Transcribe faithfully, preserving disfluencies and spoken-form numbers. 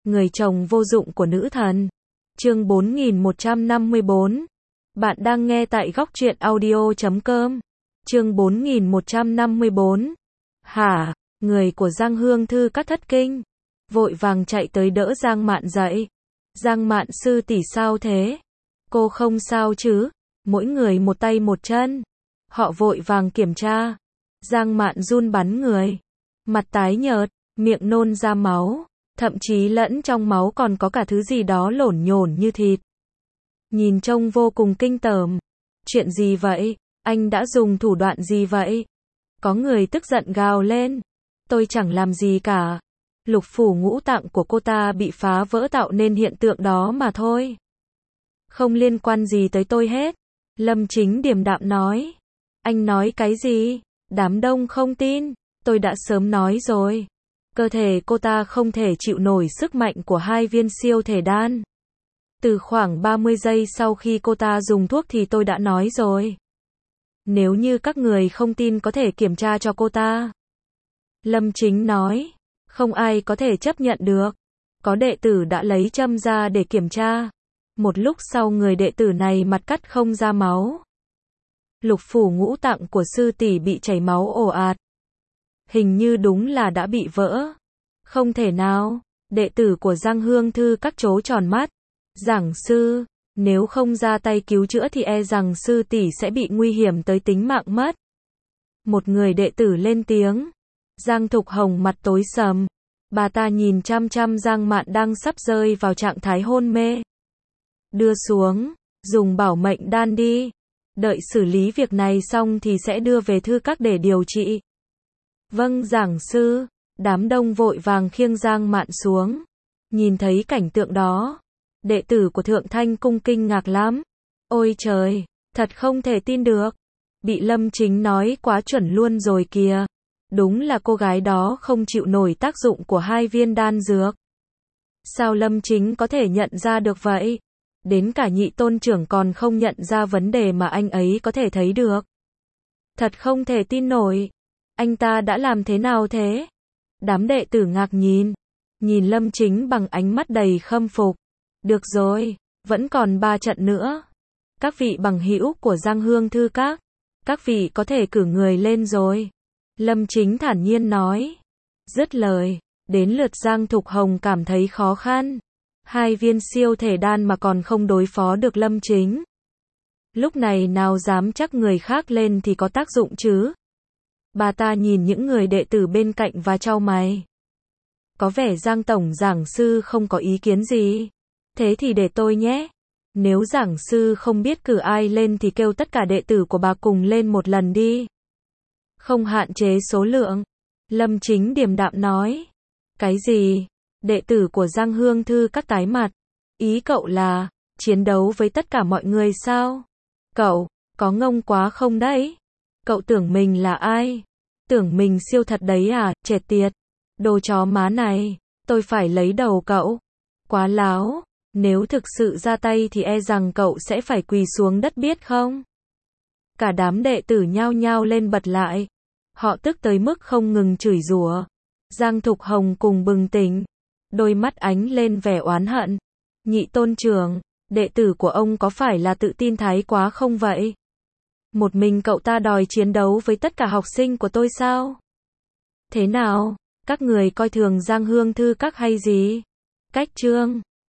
người chồng vô dụng của nữ thần. Chương bốn nghìn một trăm năm mươi bốn. Bạn đang nghe tại góc truyện audio chấm com. Chương bốn nghìn một trăm năm mươi bốn. Hả? Người của Giang Hương Thư Các thất kinh, vội vàng chạy tới đỡ Giang Mạn dậy. Giang Mạn sư tỷ sao thế? Cô không sao chứ? Mỗi người một tay một chân. Họ vội vàng kiểm tra. Giang Mạn run bắn người, mặt tái nhợt, miệng nôn ra máu, thậm chí lẫn trong máu còn có cả thứ gì đó lổn nhổn như thịt. Nhìn trông vô cùng kinh tởm. Chuyện gì vậy? Anh đã dùng thủ đoạn gì vậy? Có người tức giận gào lên. Tôi chẳng làm gì cả. Lục phủ ngũ tạng của cô ta bị phá vỡ tạo nên hiện tượng đó mà thôi. Không liên quan gì tới tôi hết. Lâm Chính điềm đạm nói. Anh nói cái gì? Đám đông không tin. Tôi đã sớm nói rồi. Cơ thể cô ta không thể chịu nổi sức mạnh của hai viên siêu thể đan. Từ khoảng ba mươi giây sau khi cô ta dùng thuốc thì tôi đã nói rồi. Nếu như các người không tin có thể kiểm tra cho cô ta. Lâm Chính nói. Không ai có thể chấp nhận được. Có đệ tử đã lấy châm ra để kiểm tra. Một lúc sau người đệ tử này mặt cắt không ra máu. Lục phủ ngũ tạng của sư tỷ bị chảy máu ồ ạt. Hình như đúng là đã bị vỡ. Không thể nào. Đệ tử của Giang Hương Thư Các trố tròn mắt. Giảng sư, nếu không ra tay cứu chữa thì e rằng sư tỷ sẽ bị nguy hiểm tới tính mạng mất. Một người đệ tử lên tiếng. Giang Thục Hồng mặt tối sầm. Bà ta nhìn chăm chăm Giang Mạn đang sắp rơi vào trạng thái hôn mê. Đưa xuống, dùng bảo mệnh đan đi. Đợi xử lý việc này xong thì sẽ đưa về Thư Các để điều trị. Vâng giảng sư. Đám đông vội vàng khiêng Giang Mạn xuống. Nhìn thấy cảnh tượng đó, đệ tử của Thượng Thanh Cung kinh ngạc lắm. Ôi trời, thật không thể tin được. Bị Lâm Chính nói quá chuẩn luôn rồi kìa. Đúng là cô gái đó không chịu nổi tác dụng của hai viên đan dược. Sao Lâm Chính có thể nhận ra được vậy? Đến cả nhị tôn trưởng còn không nhận ra vấn đề mà anh ấy có thể thấy được. Thật không thể tin nổi. Anh ta đã làm thế nào thế? Đám đệ tử ngạc nhìn. Nhìn Lâm Chính bằng ánh mắt đầy khâm phục. Được rồi, vẫn còn ba trận nữa. Các vị bằng hữu của Giang Hương Thư Các, các vị có thể cử người lên rồi. Lâm Chính thản nhiên nói. Dứt lời, đến lượt Giang Thục Hồng cảm thấy khó khăn. Hai viên siêu thể đan mà còn không đối phó được Lâm Chính. Lúc này nào dám chắc người khác lên thì có tác dụng chứ. Bà ta nhìn những người đệ tử bên cạnh và chau mày. Có vẻ Giang Tổng giảng sư không có ý kiến gì. Thế thì để tôi nhé. Nếu giảng sư không biết cử ai lên thì kêu tất cả đệ tử của bà cùng lên một lần đi. Không hạn chế số lượng. Lâm Chính điềm đạm nói. Cái gì? Đệ tử của Giang Hương Thư Các tái mặt. Ý cậu là chiến đấu với tất cả mọi người sao? Cậu, có ngông quá không đấy? Cậu tưởng mình là ai? Tưởng mình siêu thật đấy à, chết tiệt. Đồ chó má này, tôi phải lấy đầu cậu. Quá láo, nếu thực sự ra tay thì e rằng cậu sẽ phải quỳ xuống đất biết không? Cả đám đệ tử nhao nhao lên bật lại. Họ tức tới mức không ngừng chửi rủa. Giang Thục Hồng cùng bừng tỉnh. Đôi mắt ánh lên vẻ oán hận. Nhị tôn trưởng, đệ tử của ông có phải là tự tin thái quá không vậy? Một mình cậu ta đòi chiến đấu với tất cả học sinh của tôi sao? Thế nào? Các người coi thường Giang Hương Thư Các hay gì? Cách trương,